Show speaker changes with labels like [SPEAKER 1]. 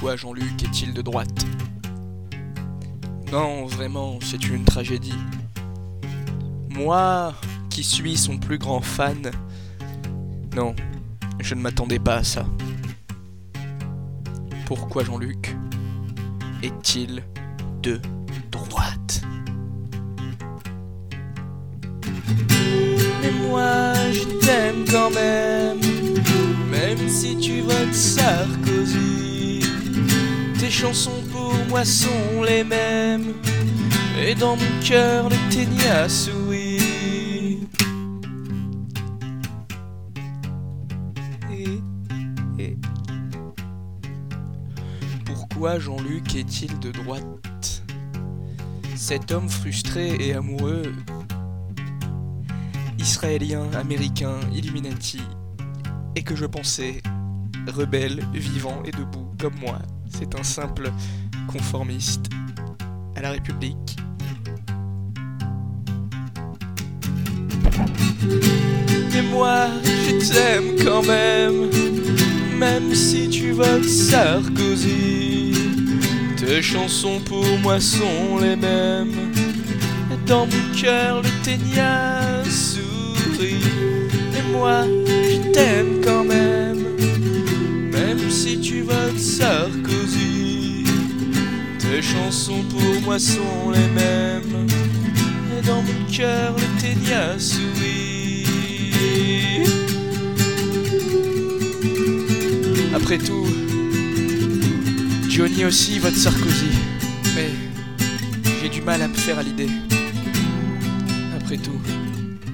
[SPEAKER 1] Pourquoi Jean-Luc est-il de droite? Non, vraiment, c'est une tragédie. Moi, qui suis son plus grand fan, non, je ne m'attendais pas à ça. Pourquoi Jean-Luc est-il de droite? Mais moi, je t'aime quand même si tu votes Sarkozy. Tes chansons pour moi sont les mêmes, et dans mon cœur le ténias, oui. Et pourquoi Jean-Luc est-il de droite? Cet homme frustré et amoureux, israélien, américain, Illuminati, et que je pensais rebelle, vivant et debout comme moi, c'est un simple conformiste à la République. Mais moi, je t'aime quand même si tu votes Sarkozy. Tes chansons pour moi sont les mêmes, et dans mon cœur le ténias sourit. Et moi, je t'aime quand même si tu votes Sarkozy. Tes chansons pour moi sont les mêmes, et dans mon cœur le ténias oui. Après tout, Johnny aussi vote Sarkozy, mais j'ai du mal à me faire à l'idée. Après tout.